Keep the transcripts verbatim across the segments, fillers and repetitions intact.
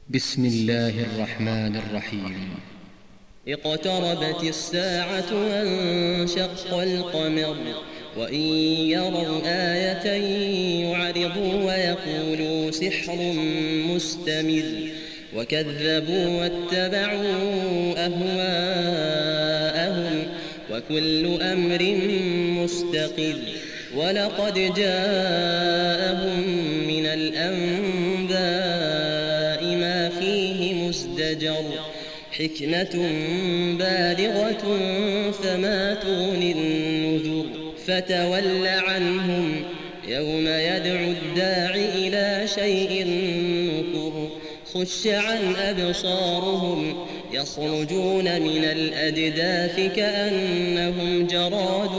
بسم الله الرحمن الرحيم. اقتربت الساعة وانشق القمر وإن يروا آية يعرضوا ويقولوا سحر مستمر وكذبوا واتبعوا أهواءهم وكل أمر مستقر ولقد جاءهم من الأنباء ما فيه مزدجر حكمة بالغة فما تغني النذر فتول عنهم يوم يدعو الداع إلى شيء نكر خش عن أبصارهم يخرجون من الأجداث كأنهم جراد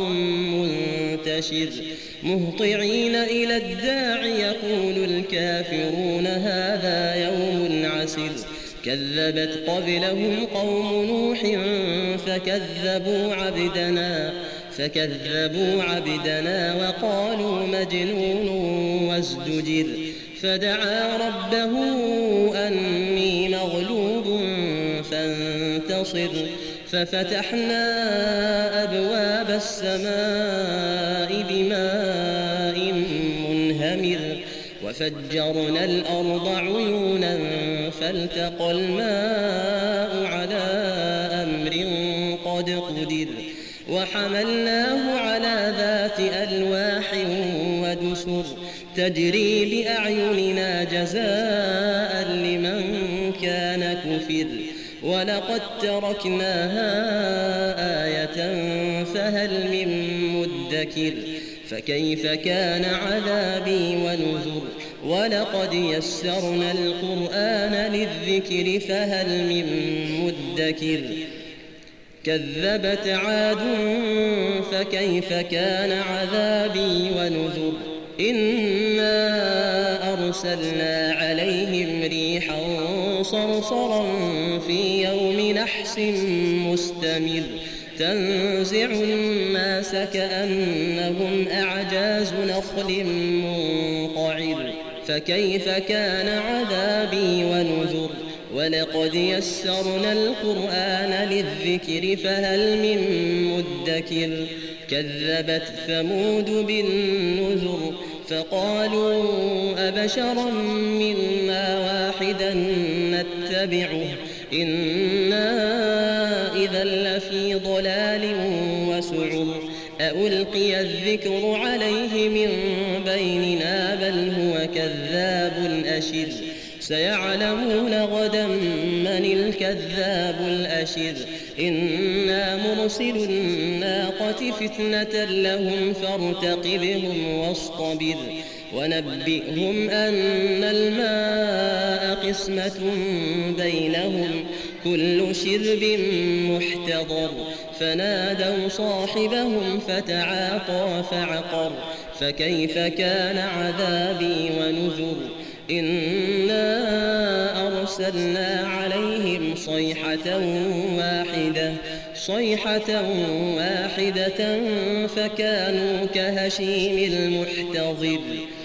منتشر مهطعين إلى الداع يقول الكافرون هذا يوم عسر كذبت قبلهم قوم نوح فكذبوا عبدنا فكذبوا عبدنا وقالوا مجنون وازدجر فدعا ربه أني مغلوب فانتصر ففتحنا أبواب السماء بماء منهمر وفجرنا الأرض عيونا فالتقى الماء على أمر قد قدر وحملناه على ذات ألواح ودسر تجري بأعيننا جزاء لمن كان كفر ولقد تركناها آية فهل من مدكر فكيف كان عذابي ونذر ولقد يسرنا القرآن للذكر فهل من مدكر كذبت عاد فكيف كان عذابي ونذر إنا أرسلنا عليهم ريحا صرصرا في يوم نحس مستمر تنزع الناس كأنهم أعجاز نخل منقعر فكيف كان عذابي ونذر ولقد يسرنا القرآن للذكر فهل من مدكر كذبت ثمود بالنذر فقالوا أبشرا منا واحدا نتبعه إنا إذا لفي ضلال وسعر ألقي الذكر عليه من بيننا بل هو كذاب أشر سيعلمون غدا من الكذاب الأشر إنا مرسل الناقة فتنة لهم فارتقبهم واصطبر ونبئهم أن الماء قسمة بينهم كل شرب محتضر فنادوا صاحبهم فتعاطى فعقر فكيف كان عذابي ونذر إنا أرسلنا عليهم صيحة واحدة صيحة واحدة فكانوا كهشيم المحتضر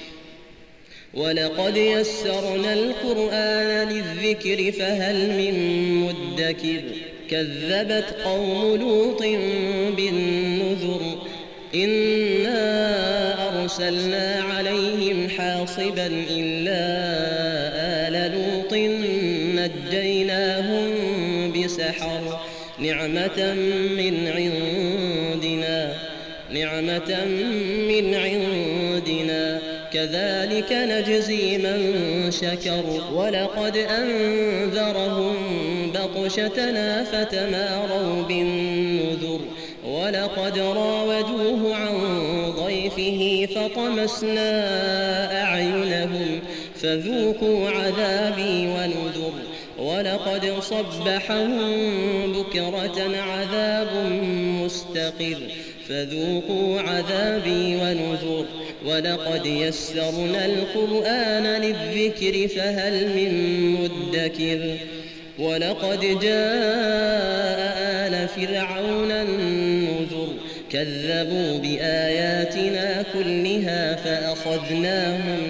ولقد يسرنا القرآن للذكر فهل من مدكر كذبت قوم لوط بالنذر إنا أرسلنا عليهم حاصبا إلا آل لوط نجيناهم بسحر نعمة من عندنا نعمة من عندنا كذلك نجزي من شكر ولقد أنذرهم بطشتنا فتماروا بالنذر ولقد راودوه عن ضيفه فطمسنا أعينهم فذوقوا عذابي ونذر ولقد صبحهم بكرة عذاب مستقر فذوقوا عذابي ونذر ولقد يسرنا القرآن للذكر فهل من مدكر ولقد جاء آل فرعون النذر كذبوا بآياتنا كلها فأخذناهم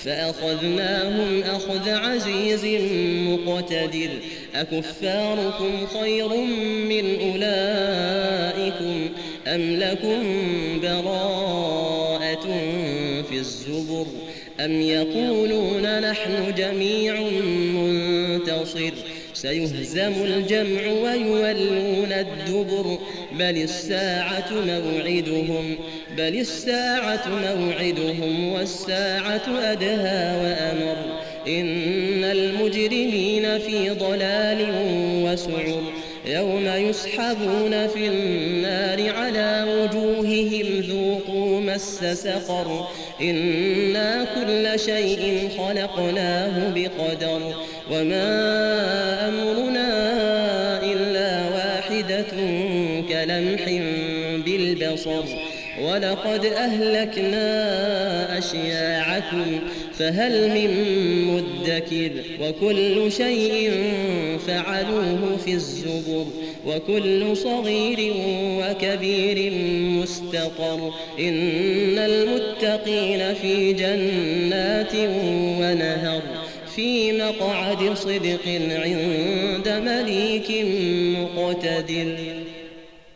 فأخذناهم أخذ عزيز مقتدر أكفاركم خير من أولئكم أم لكم براءة في الزبر أم يقولون نحن جميع منتصر سيهزم الجمع ويولون الدبر بل الساعة موعدهم بل الساعة موعدهم والساعة أدهى وأمر إن المجرمين في ضلال وسعر يوم يسحبون في النار على وجوههم ذوقوا مس سقر إنا كل شيء خلقناه بقدر وما أمرنا إلا واحدة كلمح بالبصر ولقد أهلكنا أشياعكم فهل من مدكر وكل شيء فعلوه في الزبر وكل صغير وكبير مستقر إن المتقين في جنات ونهر في مقعد صدق عند مليك مقتدر.